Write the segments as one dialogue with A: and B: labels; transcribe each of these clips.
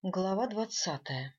A: Глава 20.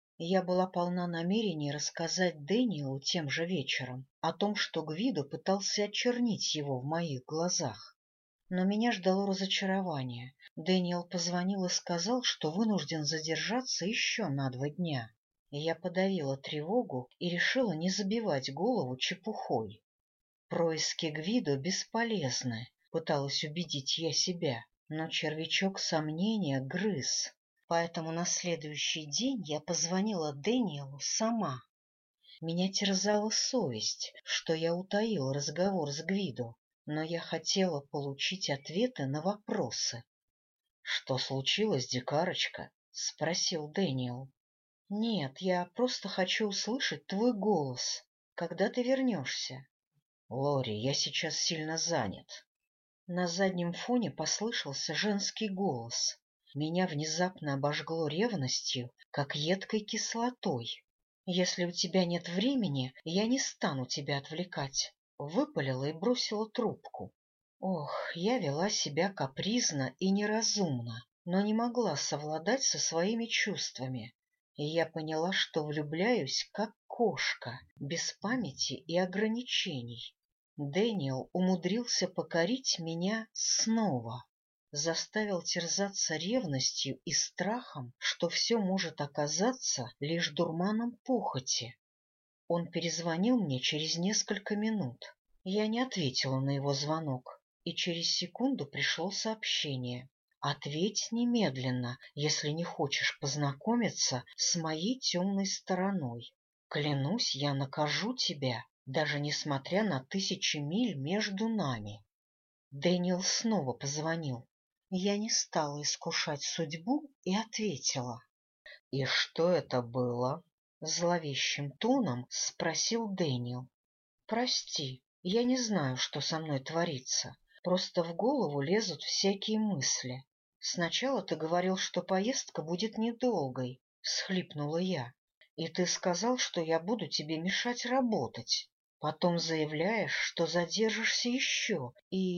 A: Я была полна намерений рассказать Дэниелу тем же вечером о том, что Гвидо пытался очернить его в моих глазах. Но меня ждало разочарование. Дэниел позвонил и сказал, что вынужден задержаться еще на 2 дня. И я подавила тревогу и решила не забивать голову чепухой. Происки Гвидо бесполезны, пыталась убедить я себя, но червячок сомнения грыз. Поэтому на следующий день я позвонила Дэниелу сама. Меня терзала совесть, что я утаила разговор с Гвидо, но я хотела получить ответы на вопросы. — Что случилось, дикарочка? — спросил Дэниел. — Нет, я просто хочу услышать твой голос. Когда ты вернешься? — Лори, я сейчас сильно занят. На заднем фоне послышался женский голос. Меня внезапно обожгло ревностью, как едкой кислотой. «Если у тебя нет времени, я не стану тебя отвлекать», — выпалила и бросила трубку. Ох, я вела себя капризно и неразумно, но не могла совладать со своими чувствами. И я поняла, что влюбляюсь, как кошка, без памяти и ограничений. Дэниел умудрился покорить меня снова. Заставил терзаться ревностью и страхом, что все может оказаться лишь дурманом похоти. Он перезвонил мне через несколько минут. Я не ответила на его звонок, и через секунду пришло сообщение. «Ответь немедленно, если не хочешь познакомиться с моей темной стороной. Клянусь, я накажу тебя, даже несмотря на 1000 миль между нами». Дэниел снова позвонил. Я не стала искушать судьбу и ответила. — И что это было? — зловещим тоном спросил Дэниел. — Прости, я не знаю, что со мной творится. Просто в голову лезут всякие мысли. Сначала ты говорил, что поездка будет недолгой, — всхлипнула я. И ты сказал, что я буду тебе мешать работать. Потом заявляешь, что задержишься еще,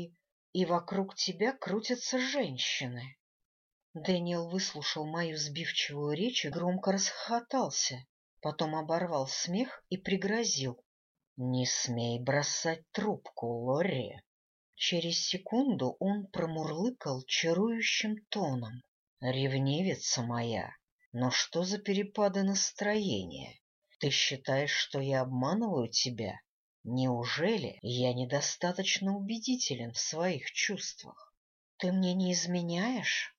A: и вокруг тебя крутятся женщины. Дэниел выслушал мою сбивчивую речь и громко расхохотался, потом оборвал смех и пригрозил. — Не смей бросать трубку, Лори. Через секунду он промурлыкал чарующим тоном. — Ревнивица моя, но что за перепады настроения? Ты считаешь, что я обманываю тебя? Неужели я недостаточно убедителен в своих чувствах? Ты мне не изменяешь?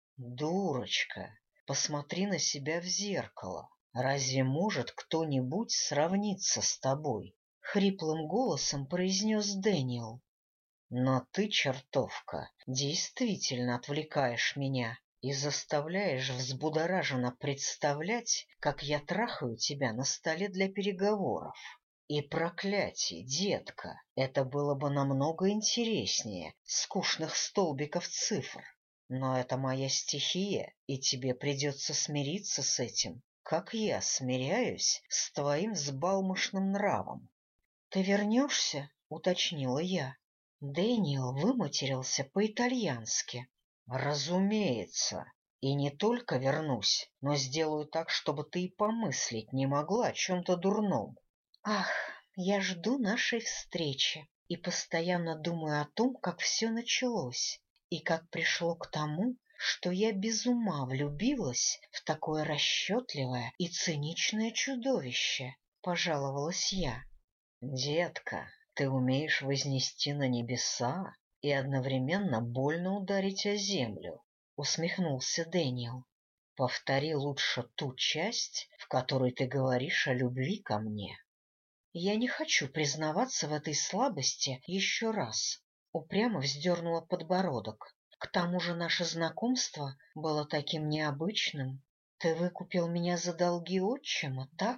A: Дурочка, посмотри на себя в зеркало. Разве может кто-нибудь сравниться с тобой? Хриплым голосом произнес Дэниел. Но ты, чертовка, действительно отвлекаешь меня и заставляешь взбудораженно представлять, как я трахаю тебя на столе для переговоров. И проклятие, детка, это было бы намного интереснее скучных столбиков цифр. Но это моя стихия, и тебе придется смириться с этим, как я смиряюсь с твоим взбалмошным нравом. — Ты вернешься? — уточнила я. Дэниел выматерился по-итальянски. — Разумеется. И не только вернусь, но сделаю так, чтобы ты и помыслить не могла о чем-то дурном. Ах, я жду нашей встречи и постоянно думаю о том, как все началось, и как пришло к тому, что я без ума влюбилась в такое расчетливое и циничное чудовище, — пожаловалась я. — Детка, ты умеешь вознести на небеса и одновременно больно ударить о землю, — усмехнулся Дэниел. — Повтори лучше ту часть, в которой ты говоришь о любви ко мне. Я не хочу признаваться в этой слабости еще раз. Упрямо вздернула подбородок. К тому же наше знакомство было таким необычным. Ты выкупил меня за долги отчима, так?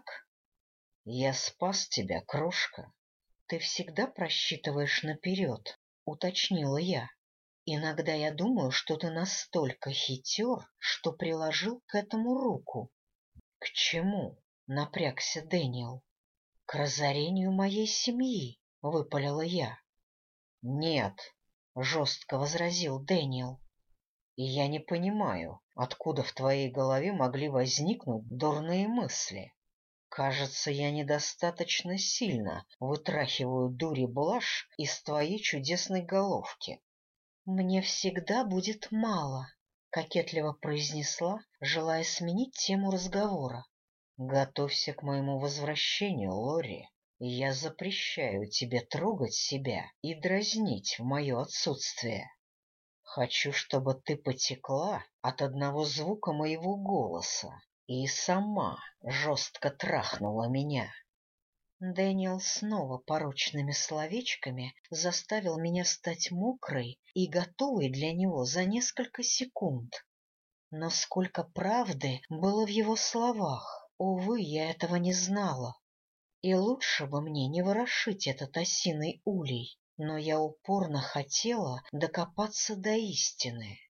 A: Я спас тебя, крошка. Ты всегда просчитываешь наперед, уточнила я. Иногда я думаю, что ты настолько хитер, что приложил к этому руку. К чему? Напрягся Дэниел. — К разорению моей семьи, — выпалила я. — Нет, — жестко возразил Дэниел. и я не понимаю, откуда в твоей голове могли возникнуть дурные мысли. Кажется, я недостаточно сильно вытрахиваю дури блажь из твоей чудесной головки. — Мне всегда будет мало, — кокетливо произнесла, желая сменить тему разговора. — Готовься к моему возвращению, Лори. Я запрещаю тебе трогать себя и дразнить в мое отсутствие. Хочу, чтобы ты потекла от одного звука моего голоса и сама жестко трахнула меня. Дэниел снова порочными словечками заставил меня стать мокрой и готовой для него за несколько секунд. Но сколько правды было в его словах, увы, я этого не знала. И лучше бы мне не ворошить этот осиный улей, но я упорно хотела докопаться до истины.